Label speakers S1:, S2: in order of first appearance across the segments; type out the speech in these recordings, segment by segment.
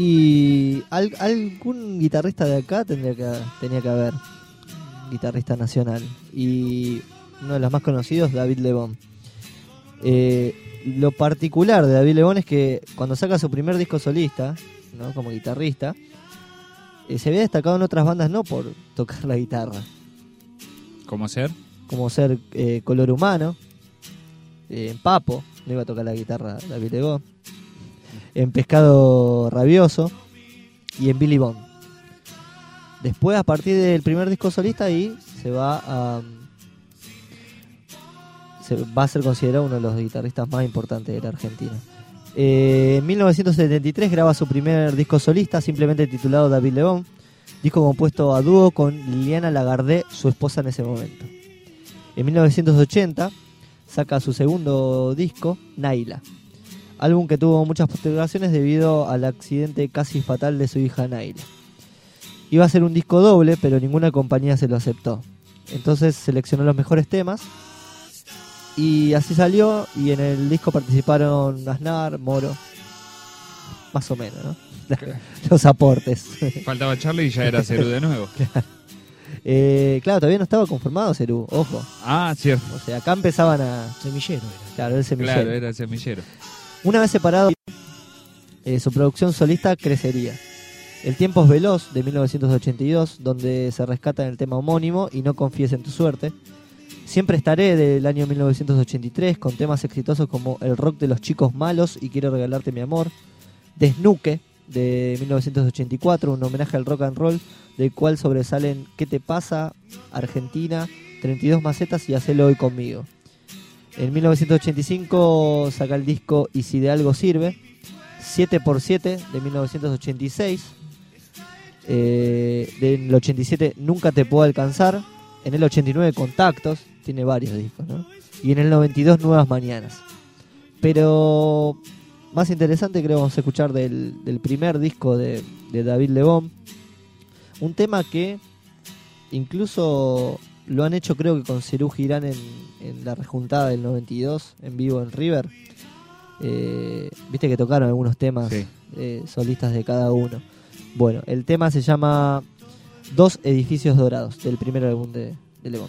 S1: Y algún guitarrista de acá tenía que haber, guitarrista nacional. Y uno de los más conocidos, David Lebón. Lo particular de David Lebón es que cuando saca su primer disco solista, ¿no?, como guitarrista, se había destacado en otras bandas no por tocar la guitarra.
S2: ¿Cómo ser?
S1: Como ser Color Humano, en Papo, no iba a tocar la guitarra David Lebón, en Pescado Rabioso y en Billy Bond. Después, a partir del primer disco solista, ahí va a ser considerado uno de los guitarristas más importantes de la Argentina. En 1973 graba su primer disco solista, simplemente titulado David Lebón, disco compuesto a dúo con Liliana Lagardé, su esposa en ese momento. En 1980 saca su segundo disco, Naila, álbum que tuvo muchas postergaciones debido al accidente casi fatal de su hija Naila. Iba a ser un disco doble, pero ninguna compañía se lo aceptó. Entonces seleccionó los mejores temas y así salió, y en el disco participaron Aznar, Moro, más o menos, ¿no? Los aportes.
S2: Faltaba Charlie y ya era Cerú de nuevo.
S1: Claro, todavía no estaba conformado Cerú, ojo.
S2: Ah, cierto.
S1: O sea, acá empezaban a...
S3: Semillero era.
S1: Claro, el semillero.
S2: Claro, era el semillero.
S1: Una vez separado, su producción solista crecería. El tiempo es veloz, de 1982, donde se rescata en el tema homónimo y No confíes en tu suerte. Siempre estaré, del año 1983, con temas exitosos como El rock de los chicos malos y Quiero regalarte mi amor. Desnuque, de 1984, un homenaje al rock and roll, del cual sobresalen ¿Qué te pasa?, Argentina, 32 macetas y Hacelo hoy conmigo. En 1985 saca el disco Y si de algo sirve. 7x7, de 1986. Del 87 Nunca te puedo alcanzar. En el 89 Contactos, tiene varios discos, ¿no? Y en el 92 Nuevas mañanas. Pero más interesante creo vamos a escuchar del primer disco de David Lebón, un tema que incluso lo han hecho creo que con Cerú Girán en la rejuntada del 92 en vivo en River. Viste que tocaron algunos temas, sí, solistas de cada uno. Bueno, el tema se llama Dos edificios dorados, del primer álbum de Lebón.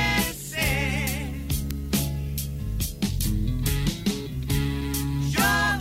S4: Yo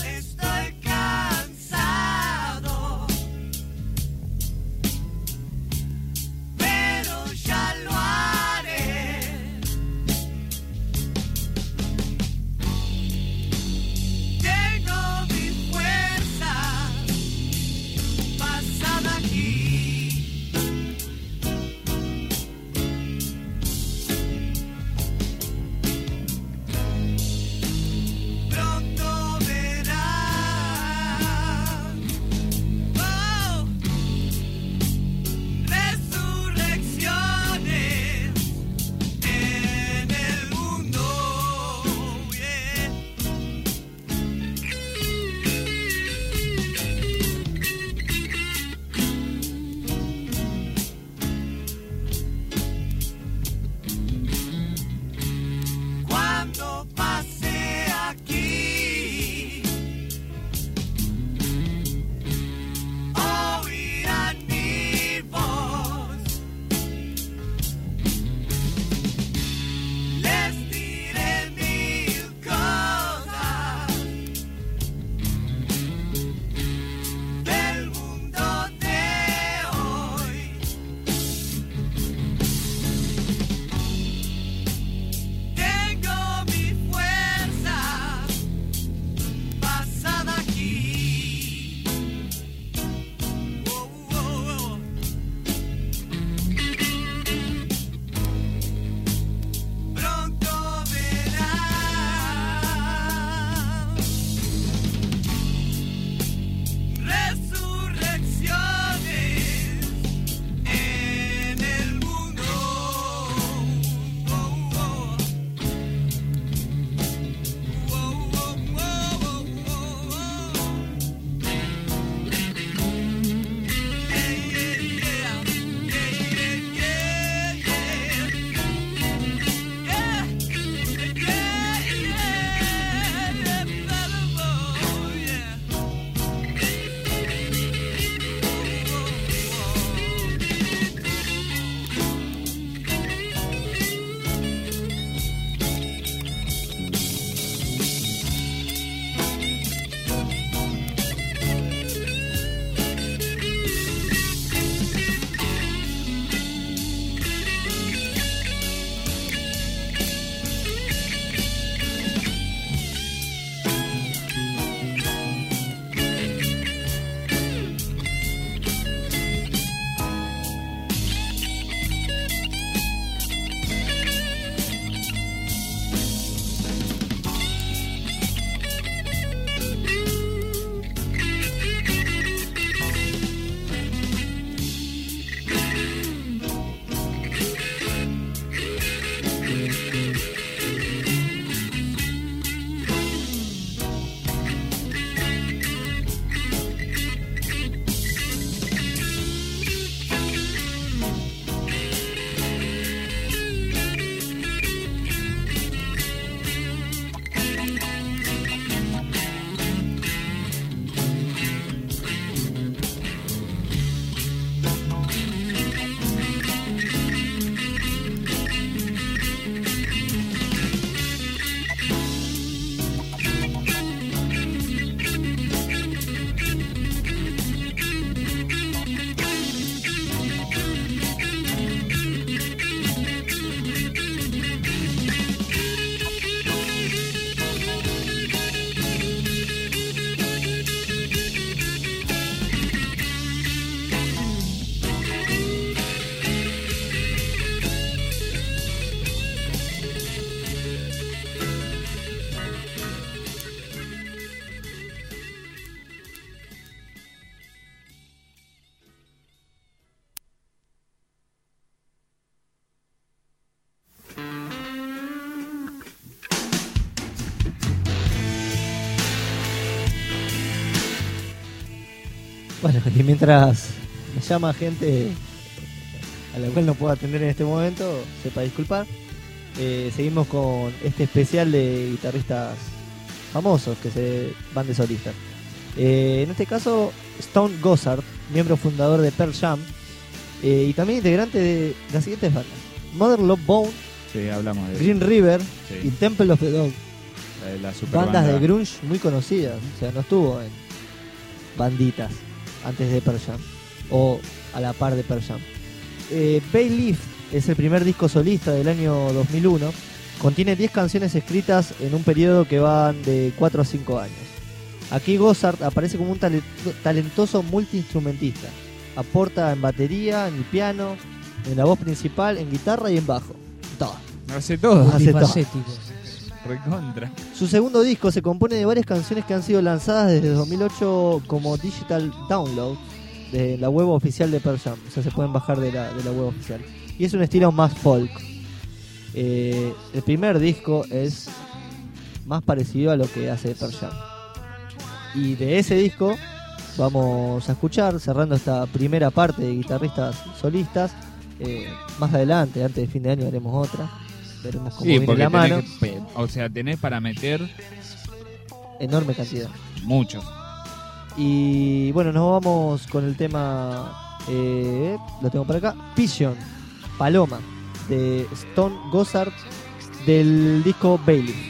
S1: Bueno, y mientras me llama gente a la cual no puedo atender en este momento, sepa disculpar. Seguimos con este especial de guitarristas famosos que se van de solistas. En este caso, Stone Gossard, miembro fundador de Pearl Jam, y también integrante de las siguientes bandas: Mother Love Bone,
S2: Sí, hablamos de
S1: Green River
S2: Sí.
S1: y Temple of the Dog.
S2: la super
S1: Bandas
S2: banda.
S1: de grunge muy conocidas. O sea, no estuvo en banditas antes de Pearl Jam o a la par de Pearl Jam. Bayleaf es el primer disco solista del año 2001. Contiene 10 canciones escritas en un periodo que van de 4 a 5 años. Aquí Gossard aparece como un talentoso multiinstrumentista. Aporta en batería, en el piano, en la voz principal, en guitarra y en bajo. Todo.
S2: Hace todo.
S1: Hace todo.
S3: Multifacético.
S2: Recontra.
S1: Su segundo disco se compone de varias canciones que han sido lanzadas desde 2008 como digital download de la web oficial de Pearl Jam. O sea, se pueden bajar de la web oficial. Y es un estilo más folk. El primer disco es más parecido a lo que hace Pearl Jam. Y de ese disco vamos a escuchar, cerrando esta primera parte de guitarristas solistas. Más adelante, antes de fin de año, haremos otra. Veremos cómo
S2: Sí,
S1: viene
S2: porque
S1: la mano.
S2: o sea, tenés para meter
S1: Enorme cantidad.
S2: muchos.
S1: Y bueno, nos vamos con el tema, lo tengo por acá, Pigeon, Paloma, de Stone Gossard, del disco Bailey.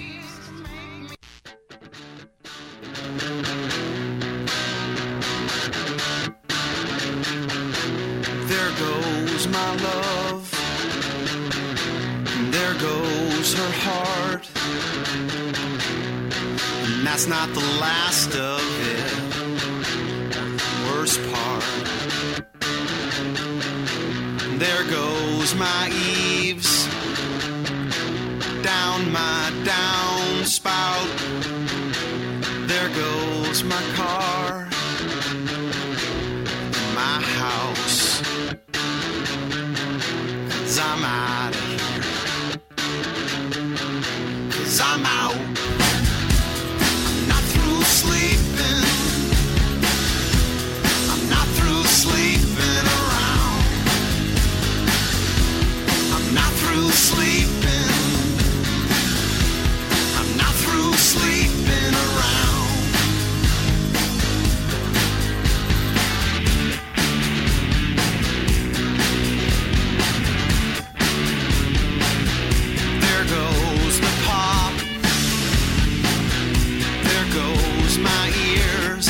S4: There goes my love, and there goes her heart, and that's not the last of it, worst part. There goes my eaves, down my downspout. There goes my car, my house. 'Cause I'm out of here. 'Cause I'm out. I'm not through sleeping. I'm not through sleeping around. I'm not through sleeping. I'm not through sleeping around. There goes the pop. There goes my ears.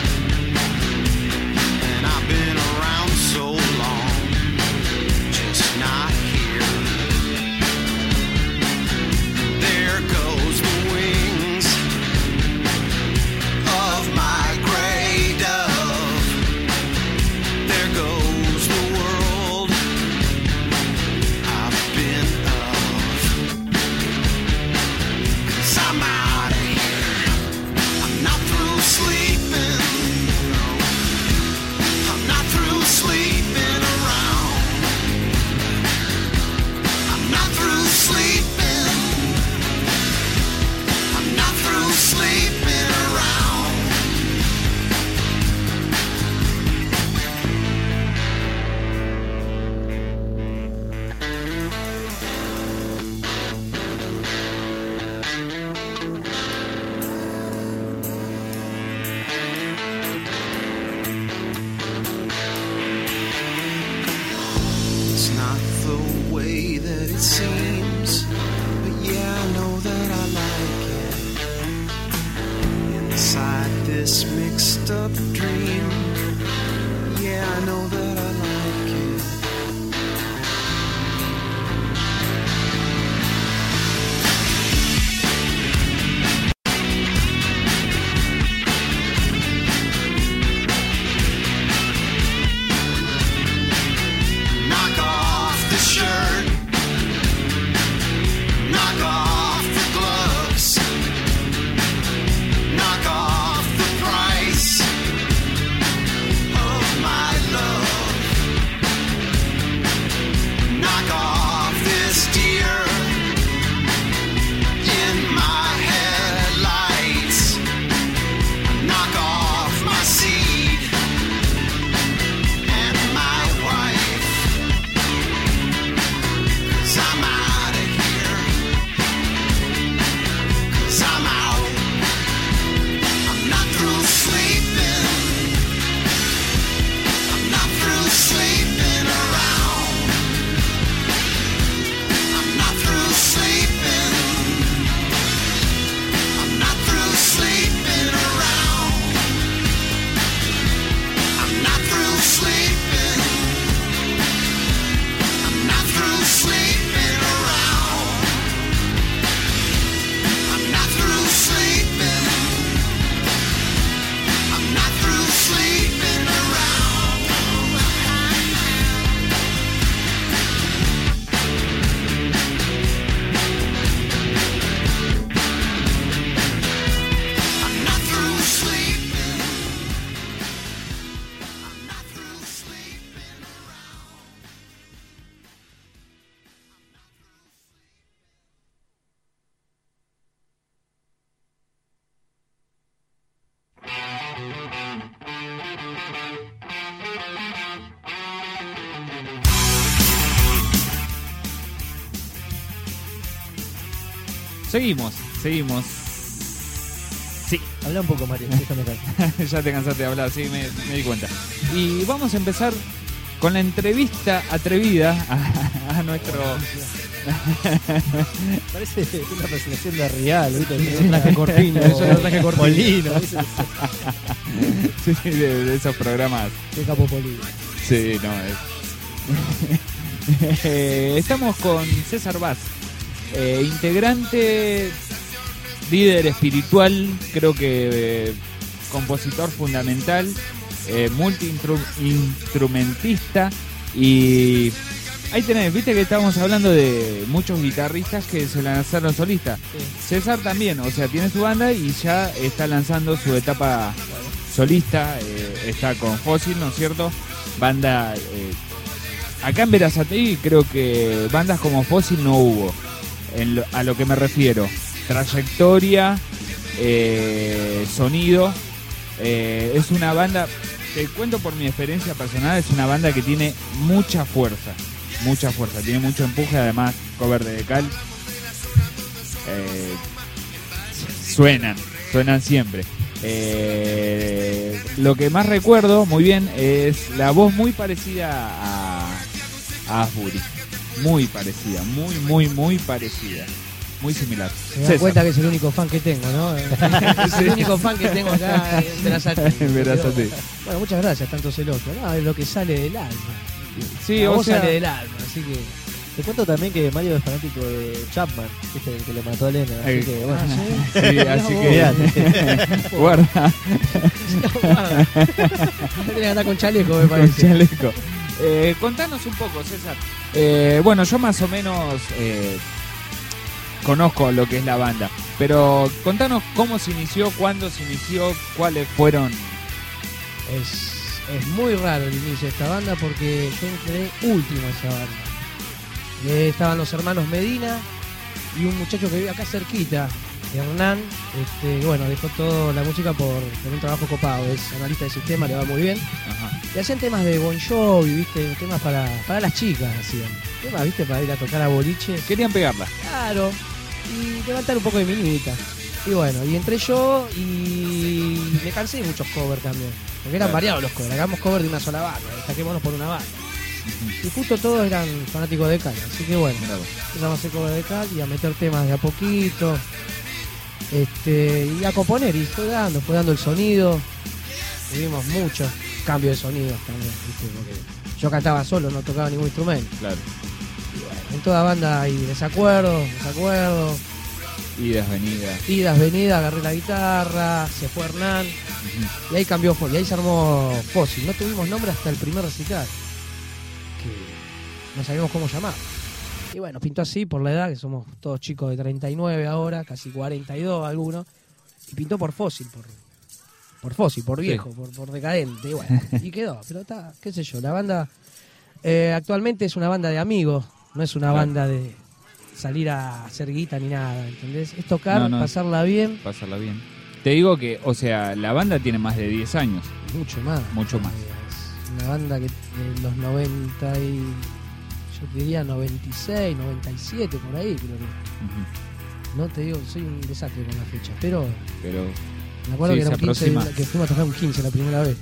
S4: And I've been around so long, just not here. There goes the wings of my gray dove. There goes the world I've been of. 'Cause I'm out of here. I'm not through sleeping. No. I'm not through sleeping around. I'm not through sleeping. I'm not through sleeping around. It's not the way that it seems, but yeah, I know that I like it. Inside this mixed up dream, yeah, I know that I like it. Knock off the shirt. Knock off the gloves. Knock off the price of my love.
S2: seguimos. Sí,
S1: Habla un poco, Mario, déjame caer.
S2: ya te cansaste de hablar, sí, me di cuenta. Y vamos a empezar con la entrevista atrevida a nuestro...
S1: Parece una presentación de Real, ¿viste?
S3: Un traje cortino, eso es un traje cortino.
S1: Molino.
S2: Sí, de esos programas.
S3: De Capo Polino.
S2: Sí, no, estamos con César Vaz, integrante, líder espiritual, creo que compositor fundamental, multi-instrumentista y ahí tenés, viste que estábamos hablando de muchos guitarristas que se lanzaron solistas.
S1: Sí.
S2: César también, o sea, tiene su banda y ya está lanzando su etapa solista, está con Fósil, ¿no es cierto? Banda, acá en Verazategui creo que bandas como Fósil no hubo, a lo que me refiero, trayectoria, sonido, es una banda, te cuento por mi experiencia personal, es una banda que tiene mucha fuerza, tiene mucho empuje, además cover de Decal, suenan siempre. Lo que más recuerdo muy bien es la voz muy parecida a Asbury, muy parecida, muy parecida, muy similar.
S3: Se da
S2: César.
S3: cuenta que es el único fan que tengo, ¿no? Es el único fan que tengo acá en Verazategui.
S2: Verazategui.
S3: Bueno, muchas gracias, tantos elogios. No, es lo que sale del alma.
S2: Sí,
S3: La
S2: o
S3: voz
S2: sea,
S3: sale del alma, así que...
S1: Te cuento también que Mario es fanático de Chapman, ¿viste? El que le mató a Lena. Así que, bueno.
S2: sí, así
S3: Mirá
S2: que guarda
S3: Tiene que andar con chaleco, me
S2: con
S3: parece.
S2: chaleco. Contanos un poco, César. Bueno, yo más o menos conozco lo que es la banda, pero contanos cómo se inició, cuándo se inició, cuáles fueron.
S3: Es muy raro el inicio de esta banda porque yo entré último a esa banda. Estaban los hermanos Medina y un muchacho que vive acá cerquita, Hernán, bueno, dejó toda la música por un trabajo copado, es analista de sistema, le va muy bien.
S2: Ajá.
S3: Y hacían temas de Bon Jovi, ¿viste? Temas para las chicas hacían. Temas, ¿viste? Para ir a tocar a boliches.
S2: Querían pegarla.
S3: Claro. Y levantar un poco de minita. Y bueno, y entré yo y me cansé de muchos covers también. Porque eran
S2: Claro.
S3: variados los covers. Hagamos covers de una sola banda. Destaquémonos por una banda. Y justo todos eran fanáticos de Cal. Así que bueno,
S2: Mirá vos.
S3: empezamos a hacer covers de Cal y a meter temas de a poquito. Y a componer. Y fue dando el sonido. Tuvimos muchos cambios de sonidos también, ¿viste? Porque yo cantaba solo, no tocaba ningún instrumento.
S2: Claro.
S3: En toda banda hay desacuerdos.
S2: Idas, venidas.
S3: Idas, venidas, agarré la guitarra, se fue Hernán. Y ahí cambió Fósil, y ahí se armó Fósil. No tuvimos nombre hasta el primer recital, que no sabíamos cómo llamar. Y bueno, pintó así por la edad, que somos todos chicos de 39 ahora, casi 42 algunos. Y pintó por Fósil, por Fósil, por viejo, por decadente. Y bueno, y quedó. Pero está, qué sé yo, la banda actualmente es una banda de amigos, no es una banda de salir a hacer guita ni nada, ¿entendés? Es tocar,
S2: No.
S3: pasarla bien,
S2: Pasarla bien. Te digo que, o sea, la banda tiene más de 10 años.
S3: mucho más.
S2: Mucho más.
S3: Es una banda que en los 90 y... yo te diría 96, 97, por ahí creo que.
S2: Ujú.
S3: No te digo, soy un desastre con la fecha, pero
S2: Pero
S3: me acuerdo
S2: Sí,
S3: que era un
S2: se
S3: 15,
S2: aproxima.
S3: que fuimos a tocar un 15 la primera vez.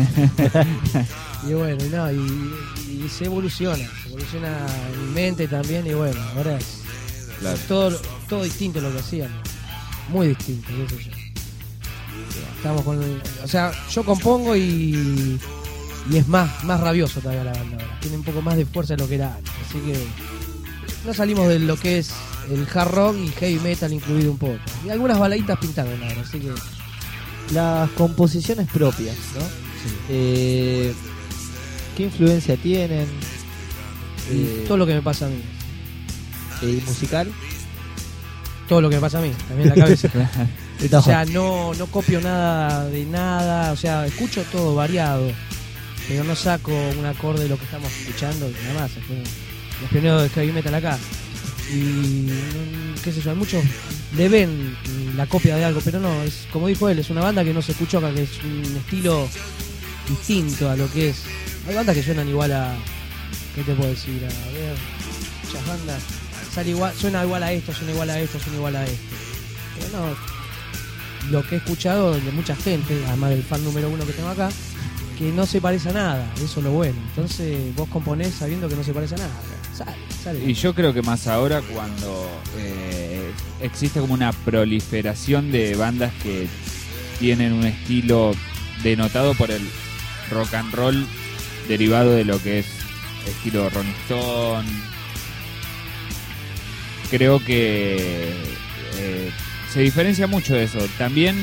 S3: Y bueno, y se evoluciona en mi mente también, y bueno, ahora es
S2: claro.
S3: todo distinto lo que hacíamos, muy distinto, qué sé yo. Estamos o sea, yo compongo y es más rabioso todavía la banda ahora, tiene un poco más de fuerza de lo que era antes, así que no salimos de lo que es el hard rock y heavy metal incluido un poco, y algunas baladitas pintaron ahora, así que
S1: Las composiciones propias, ¿no? ¿Qué influencia tienen?
S3: y todo lo que me pasa a mí,
S1: Musical.
S3: todo lo que me pasa a mí, también en la cabeza.
S1: No.
S3: O sea, no copio nada de nada, o sea, escucho todo variado, pero no saco un acorde de lo que estamos escuchando, nada más. Los pioneros de heavy metal acá. Y qué sé yo, hay muchos le ven la copia de algo, pero no, es como dijo él, es una banda que no se escuchó acá, que es un estilo distinto a lo que es. Hay bandas que suenan igual a, ¿qué te puedo decir? A ver, muchas bandas sale igual, suena igual a esto, suena igual a esto, suena igual a esto. Pero no, lo que he escuchado de mucha gente, además del fan número 1 que tengo acá, que no se parece a nada, eso es lo bueno. Entonces vos componés sabiendo que no se parece a nada. Sale.
S2: Y yo creo que más ahora cuando existe como una proliferación de bandas que tienen un estilo denotado por el rock and roll derivado de lo que es estilo Rolling Stone. Creo que se diferencia mucho de eso. También,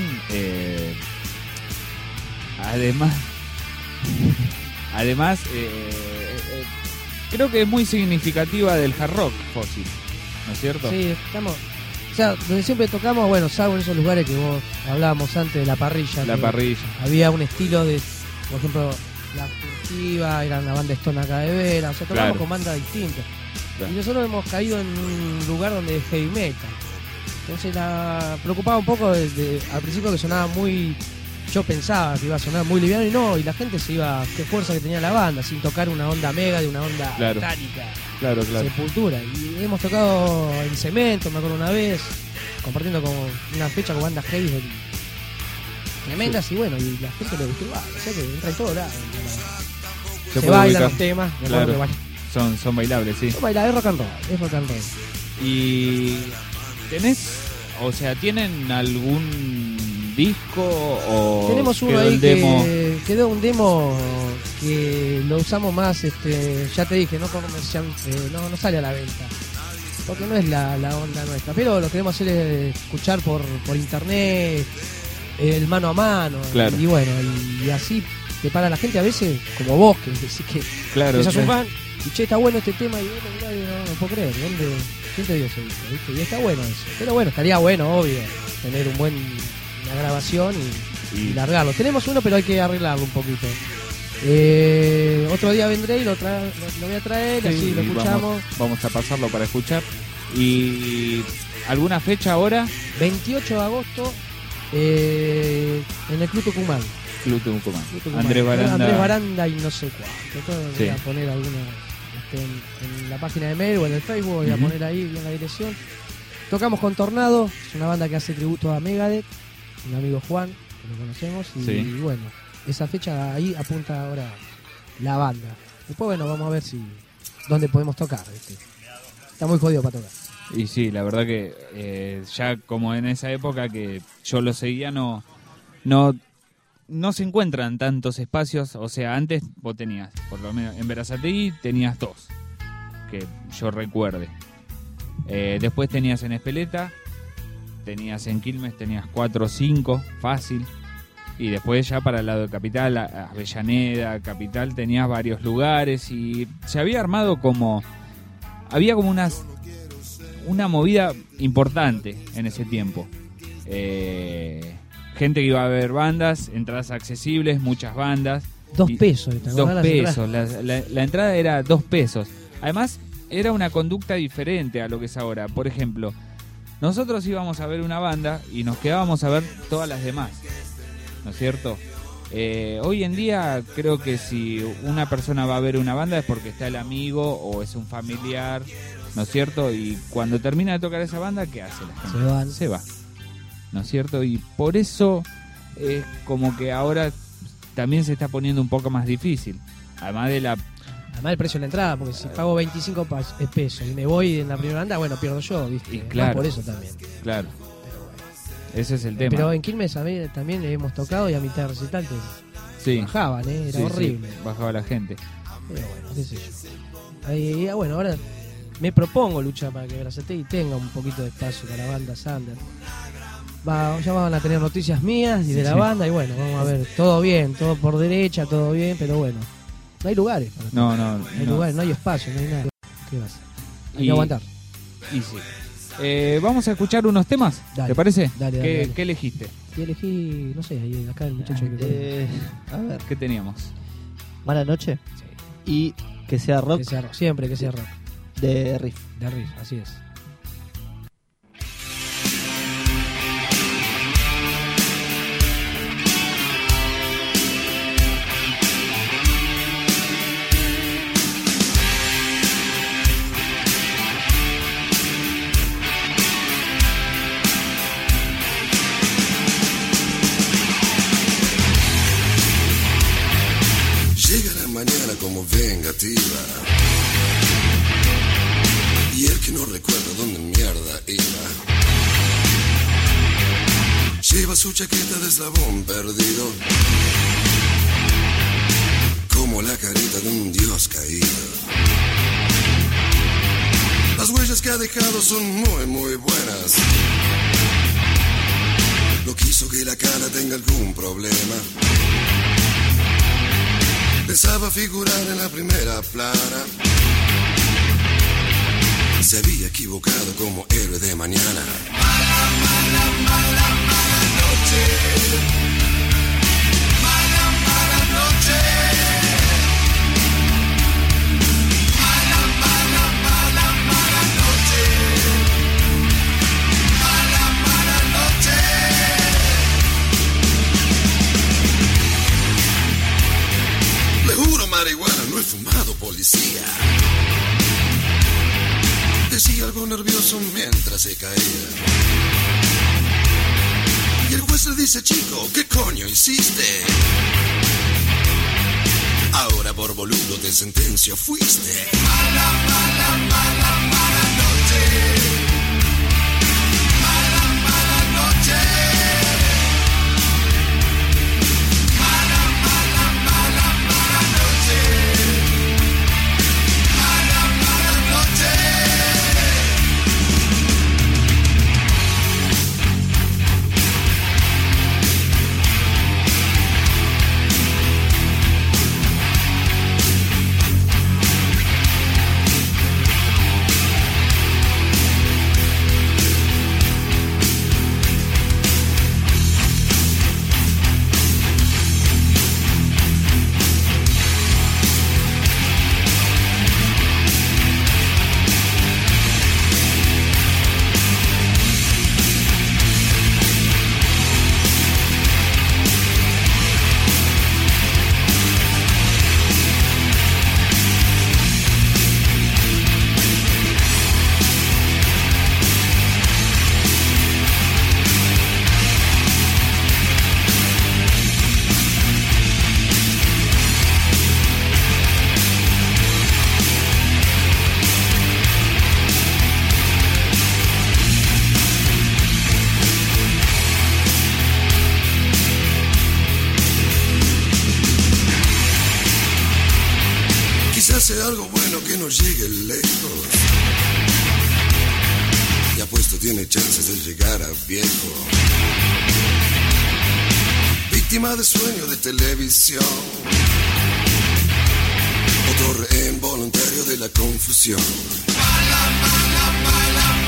S2: además creo que es muy significativa del hard rock Fósil, ¿no es cierto?
S3: Sí, estamos... O sea, donde siempre tocamos, bueno, salvo en esos lugares que vos hablábamos antes de la parrilla.
S2: La parrilla.
S3: Había un estilo de, por ejemplo, La Furtiva, era una banda Stone acá de Vera, o sea, tocamos con bandas distintas. Claro. Y nosotros hemos caído en un lugar donde es heavy metal. Entonces la preocupaba un poco al principio que sonaba muy... Yo pensaba que iba a sonar muy liviano y no, y la gente se iba... Qué fuerza que tenía la banda, sin tocar una onda mega de una onda metálica.
S2: Claro.
S3: Sepultura. Y hemos tocado en Cemento, me acuerdo una vez, compartiendo con una fecha con bandas heavy tremendas, sí. Y bueno, y la gente le gustó, o sea que entra en todo lado. Se bailan los temas,
S2: claro. Son bailables, sí.
S3: Son bailables, es rock and roll.
S2: Y ¿tienen algún disco o
S3: tenemos uno ahí que quedó un demo que lo usamos más, ya te dije, no comercial, no sale a la venta porque no es la onda nuestra, pero lo queremos hacer escuchar por internet, el mano a mano,
S2: claro.
S3: Y bueno, y así te para la gente a veces como vos que decís que
S2: claro,
S3: sos un fan y che, está bueno este tema y no puedo creer, ¿quién te dio ese disco? ¿Viste? Y está bueno eso, pero bueno, estaría bueno, obvio, tener una grabación y largarlo. Tenemos uno, pero hay que arreglarlo un poquito. Otro día vendré y lo voy a traer, sí, así lo escuchamos.
S2: Vamos a pasarlo para escuchar. ¿Y alguna fecha ahora?
S3: 28 de agosto en el Club Tucumán. Andrés Baranda y no sé cuál. Voy a poner alguna en la página de mail o en el Facebook, voy a poner ahí bien la dirección. Tocamos con Tornado, es una banda que hace tributo a Megadeth, un amigo Juan, que lo conocemos, y bueno, esa fecha ahí apunta ahora la banda. Después bueno, vamos a ver dónde podemos tocar, ¿viste? Está muy jodido para tocar.
S2: Y sí, la verdad que ya como en esa época que yo lo seguía, no se encuentran tantos espacios. O sea, antes vos tenías, por lo menos en Berazategui tenías 2, que yo recuerde. Después tenías en Espeleta, tenías en Quilmes, tenías 4 o 5, fácil. Y después ya para el lado de Capital, Avellaneda, Capital, tenías varios lugares y se había armado había como una movida importante en ese tiempo. Gente que iba a ver bandas, entradas accesibles, muchas bandas.
S3: 2 pesos. ¿Te acordás?
S2: 2 pesos, la entrada era 2 pesos. Además, era una conducta diferente a lo que es ahora. Por ejemplo, nosotros íbamos a ver una banda y nos quedábamos a ver todas las demás, ¿no es cierto? Hoy en día creo que si una persona va a ver una banda es porque está el amigo o es un familiar, ¿no es cierto? Y cuando termina de tocar esa banda, ¿qué hace la gente? Se va, ¿no es cierto? Y por eso es como que ahora también se está poniendo un poco más difícil. Además
S3: del precio de la entrada, porque si pago 25 pesos y me voy en la primera banda, bueno, pierdo yo, ¿viste?
S2: Y claro,
S3: por eso también.
S2: Claro. Ese es el tema.
S3: Pero en Quilmes también hemos tocado y a mitad de recital bajaban, era horrible.
S2: Sí, bajaba la gente.
S3: Pero bueno, qué sé yo. Bueno, ahora me propongo luchar para que Berazategui tenga un poquito de espacio para la banda Sander. Ya van a tener noticias mías y de la banda y bueno, vamos a ver, todo bien, todo por derecha, todo bien, pero bueno, no hay lugares para
S2: no
S3: hay lugares, no hay espacio, no hay nada. ¿Qué vas a hacer? Hay que aguantar.
S2: Y sí. Vamos a escuchar unos temas,
S3: dale,
S2: ¿te parece?
S3: Dale.
S2: ¿Qué elegiste?
S3: Y elegí, no sé, ahí acá el muchacho que
S2: a ver, ¿qué teníamos?
S1: Mala Noche.
S3: Sí.
S1: Y que sea rock.
S3: Siempre que sea rock.
S1: De riff,
S3: así es.
S5: como vengativa. Y el que no recuerda dónde mierda iba, lleva su chaqueta de eslabón perdido, como la carita de un dios caído. Las huellas que ha dejado son muy, muy buenas. No quiso que la cara tenga algún problema. Pensaba figurar en la primera plana. Se había equivocado como héroe de mañana. Mala, mala, mala, mala noche. Mala, mala noche. Mala, mala, mala, mala noche. Mala, mala noche. Le juro, marihuana, no he fumado, policía. Decía algo nervioso mientras se caía. Y el juez le dice, chico, ¿qué coño hiciste? Ahora por boludo de sentencia fuiste. Mala, mala, mala, mala noche. Mala, mala noche. Mala, mala, mala, mala noche. Mala, mala noche. Hace algo bueno que no llegue lejos. Y apuesto tiene chances de llegar a viejo. Víctima de sueño de televisión. Otro rehén voluntario de la confusión. Mala, mala, mala,